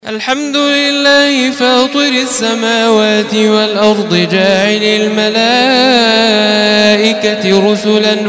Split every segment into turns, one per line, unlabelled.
الحمد لله فاطر السماوات والأرض جاعل الملائكة رسلا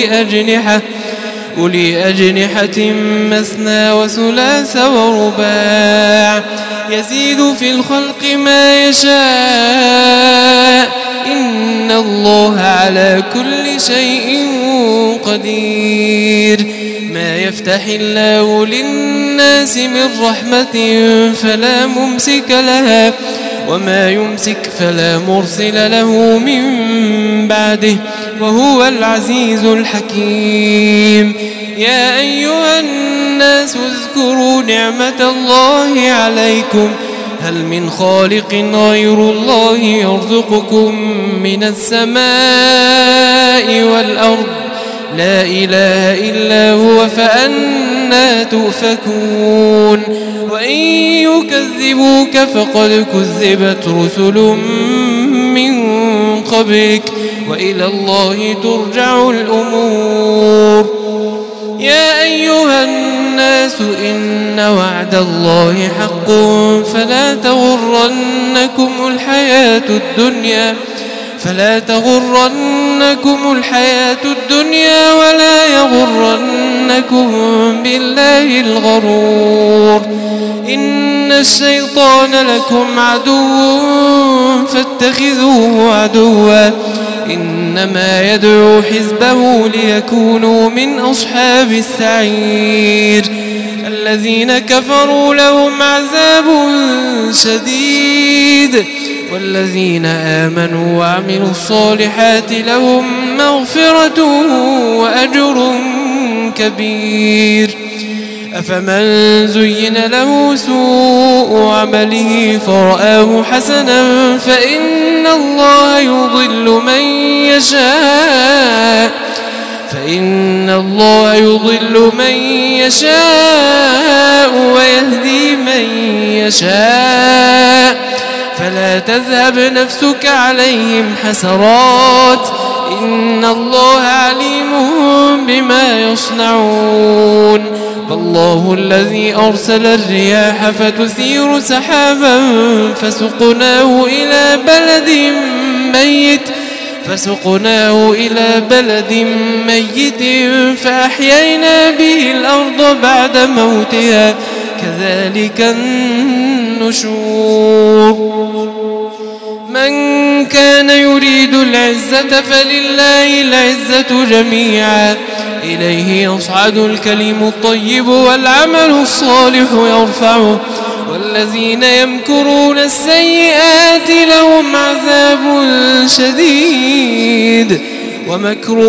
أولي أجنحة مثنى وثلاث ورباع يزيد في الخلق ما يشاء إن الله على كل شيء قدير. ما يفتح الله للناس من رحمة فلا ممسك لها وما يمسك فلا مرسل له من بعده وهو العزيز الحكيم. يا أيها الناس اذكروا نعمة الله عليكم هل من خالق غير الله يرزقكم من السماء والأرض لا إله إلا هو فأنى تؤفكون. وإن يكذبوك فقد كذبت رسل من قبلك وإلى الله ترجع الأمور. يا أيها الناس إن وعد الله حق فلا تغرنكم الحياة الدنيا ولا يغرنكم بالله الغرور. إن الشيطان لكم عدو فاتخذوه عدوا إنما يدعو حزبه ليكونوا من أصحاب السعير. الذين كفروا لهم عذاب شديد والذين آمنوا وعملوا الصالحات لهم مغفرة وأجر كبير. أفمن زين له سوء عمله فرآه حسنا فإن الله يضل من يشاء ويهدي من يشاء فلا تذهب نفسك عليهم حسرات إن الله عليم بما يصنعون. فالله الذي أرسل الرياح فتثير سحابا فسقناه إلى بلد ميت فأحيينا به الأرض بعد موتها كذلك النشور. من كان يريد العزة فلله العزة جميعا إليه يصعد الكلم الطيب والعمل الصالح يرفعه والذين يمكرون السيئات لهم عذاب شديد ومكر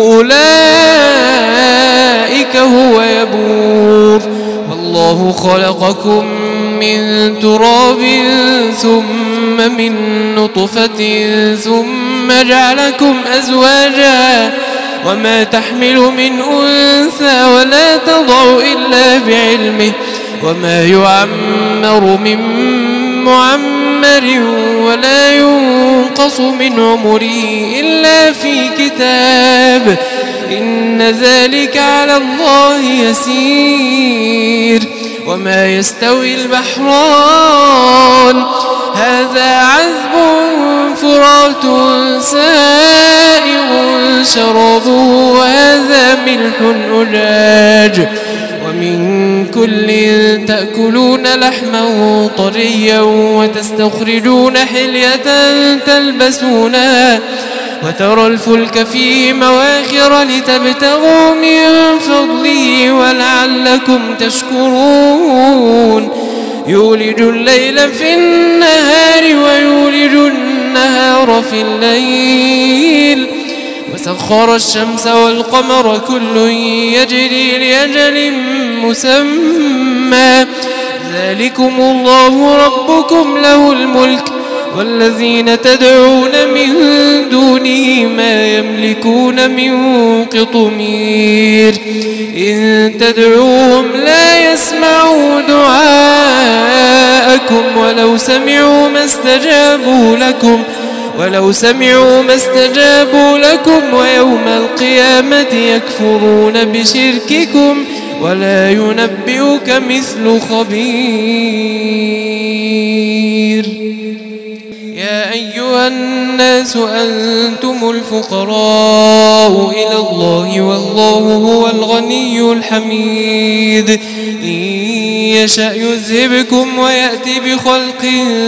أولئك هو يبور. والله خلقكم من تراب ثم من نطفة ثم جعلكم أزواجا وما تحمل من أنثى ولا تضع إلا بعلمه وما يعمر من معمر ولا ينقص من عمره إلا في كتاب إن ذلك على الله يسير. وما يستوي البحران هذا عذب فرات سائغ شرابه وهذا ملح أجاج ومن كل تأكلون لحما طريا وتستخرجون حلية تلبسونها وترى الفلك فيه مواخر لتبتغوا من فضله ولعلكم تشكرون. يولج الليل في النهار ويولج النهار في الليل وسخر الشمس والقمر كل يجري لأجل مسمى ذلكم الله ربكم له الملك والذين تدعون من دونه ما يملكون من قطمير إن تدعوهم لا يسمعوا دعاءكم ولو سمعوا ما استجابوا لكم ويوم القيامة يكفرون بشرككم ولا ينبئك مثل خبير. يا أيها الناس أنتم الفقراء إلى الله والله هو الغني الحميد. إن يشأ يذهبكم ويأتي بخلق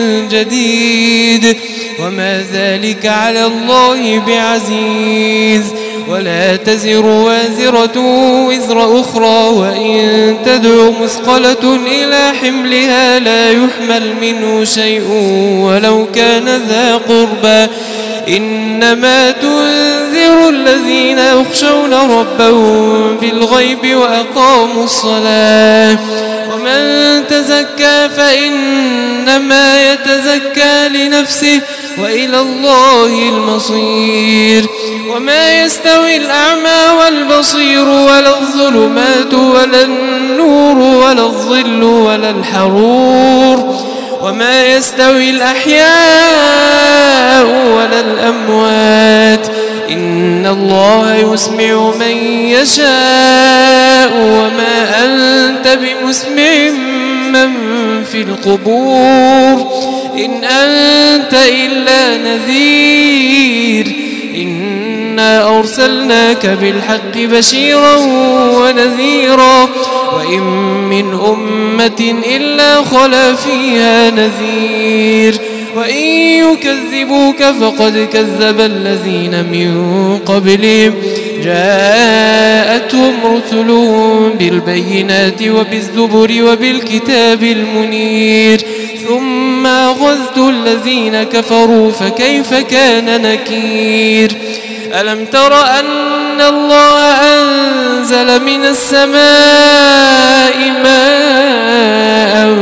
جديد وما ذلك على الله بعزيز. ولا تزر وازرة وزر أخرى وإن تدع مثقلة إلى حملها لا يحمل منه شيء ولو كان ذا قربى إنما تنذر الذين يخشون ربهم بالغيب وأقاموا الصلاة. ومن تزكى فإنما يتزكى لنفسه وإلى الله المصير. وما يستوي الأعمى والبصير ولا الظلمات ولا النور ولا الظل ولا الحرور. وما يستوي الأحياء ولا الأموات إن الله يسمع من يشاء وما أنت بمسمع من في القبور إن أنت إلا نذير. إنا أرسلناك بالحق بشيرا ونذيرا وإن من أمة إلا خلا فيها نذير. وإن يكذبوك فقد كذب الذين من قبلهم جاءتهم رسلهم بالبينات وبالزبر وبالكتاب المنير ثم أخذت الذين كفروا فكيف كان نكير. ألم تر أن الله أنزل من السماء ماء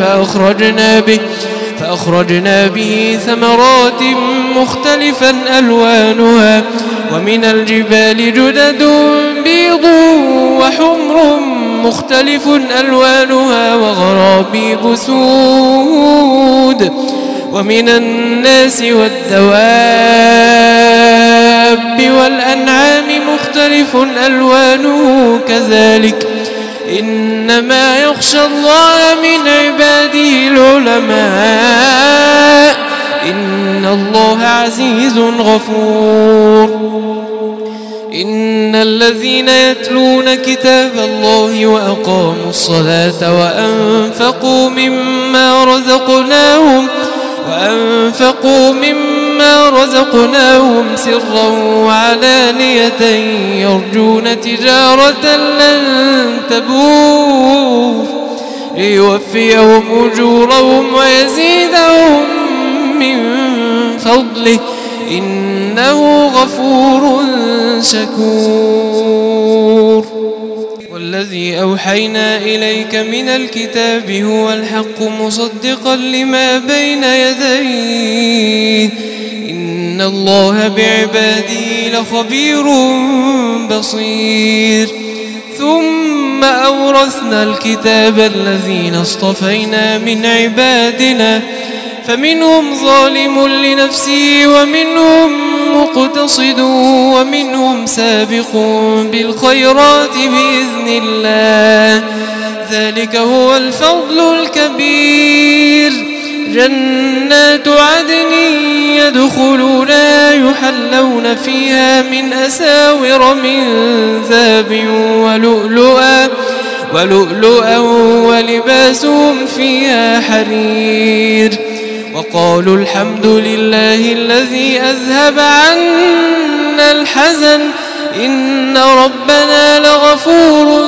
فأخرجنا به ثمرات مختلفا ألوانها ومن الجبال جدد بيض وحمر مختلف ألوانها وغرابيب سود. ومن الناس والدواب والأنعام مختلف ألوانه كذلك إنما يخشى الله من عباده العلماء إن الله عزيز غفور. إن الذين يتلون كتاب الله وأقاموا الصلاة وأنفقوا مما رزقناهم سرا وعلانية يرجون تجارة لن تبور ليوفيهم أجورهم ويزيدهم من فضله إنه غفور شكور. والذي أوحينا إليك من الكتاب هو الحق مصدقا لما بين يديه إن الله بعباده لخبير بصير. ثم أورثنا الكتاب الذين اصطفينا من عبادنا فمنهم ظالم لنفسه ومنهم مقتصد ومنهم سابق بالخيرات بإذن الله ذلك هو الفضل الكبير. جنات عدن يدخلونها يحلون فيها من أساور من ذهب ولؤلؤا ولباسهم فيها حرير. وقالوا الحمد لله الذي أذهب عنا الحزن إن ربنا لغفور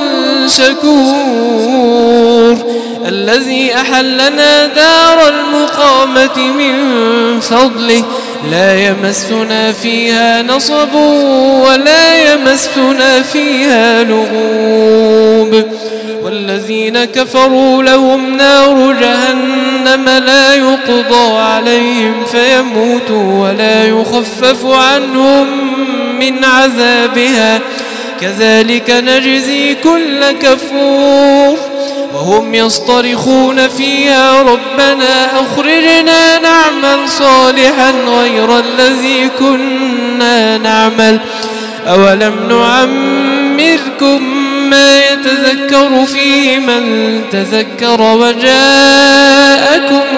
شكور. الذي أحلنا دار المقامة من فضله لا يمسنا فيها نصب ولا يمسنا فيها لغوب. والذين كفروا لهم نار جهنم لا يقضى عليهم فيموتوا ولا يخفف عنهم من عذابها كذلك نجزي كل كفور. وهم يصطرخون فيها ربنا أخرجنا نعمل صالحا غير الذي كنا نعمل أولم نعمركم إنما يتذكر فيه من تذكر وجاءكم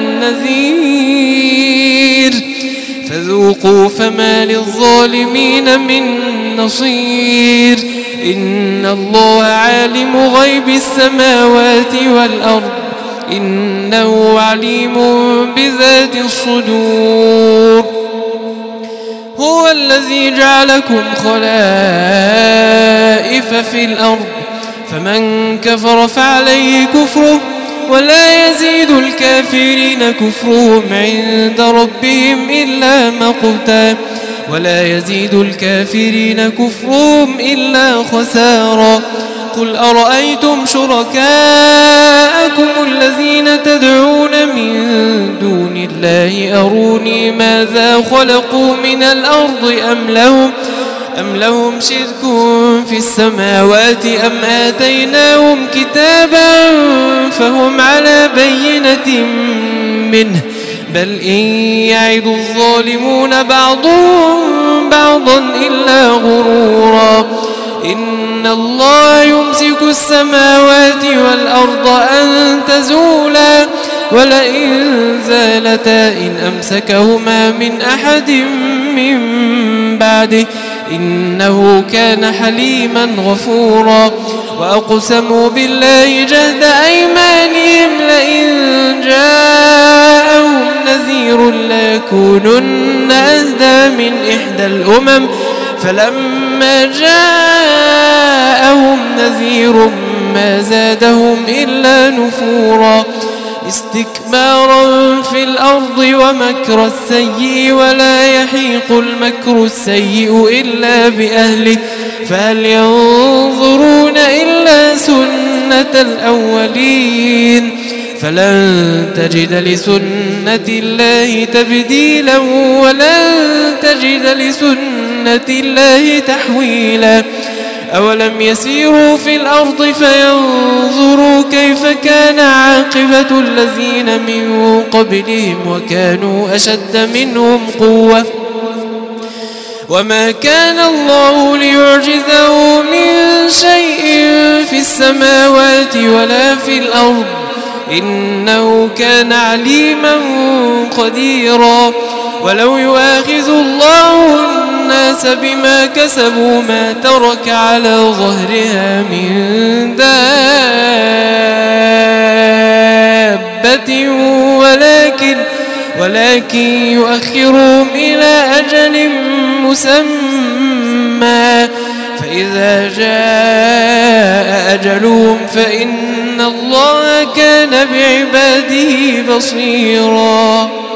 النذير فذوقوا فما للظالمين من نصير إن الله عالم غيب السماوات والأرض إنه عليم بذات الصدور هو الذي جعلكم خلائف في الأرض فمن كفر فعليه كفره ولا يزيد الكافرين كفرهم عند ربهم إلا مقتا ولا يزيد الكافرين كفرهم إلا خسارا قل أرأيتم شركاءكم الذين تدعون من دون الله أروني ماذا خلقوا من الأرض أم لهم شرك في السماوات أم آتيناهم كتابا فهم على بينة منه بل إن يعد الظالمون بعضهم بعضا إلا غرورا إن الله يمسك السماوات والأرض أن تزولا ولئن زالتا إن أمسكهما من أحد من بعده إنه كان حليما غفورا وأقسموا بالله جهد أيمانهم لئن جاءهم نذير ليكونن أهدى من إحدى الأمم فلما جاءهم نذير ما زادهم إلا نفورا استكبارا في الأرض ومكر السيء ولا يحيق المكر السيء إلا بأهله فهل ينظرون إلا سنة الأولين فلن تجد لسنة الله تبديلا ولن تجد لسنة الله تحويلا أولم يسيروا في الأرض فينظروا كيف كان عاقبة الذين من قبلهم وكانوا أشد منهم قوة وما كان الله ليعجزه من شيء في السماوات ولا في الأرض إنه كان عليما قديرا ولو يؤاخذ الله الناس بما كسبوا ما ترك على ظهرها من دابة ولكن يؤخرهم إلى أجل مسمى فإذا جاء أجلهم فإن الله كان بعباده بصيرا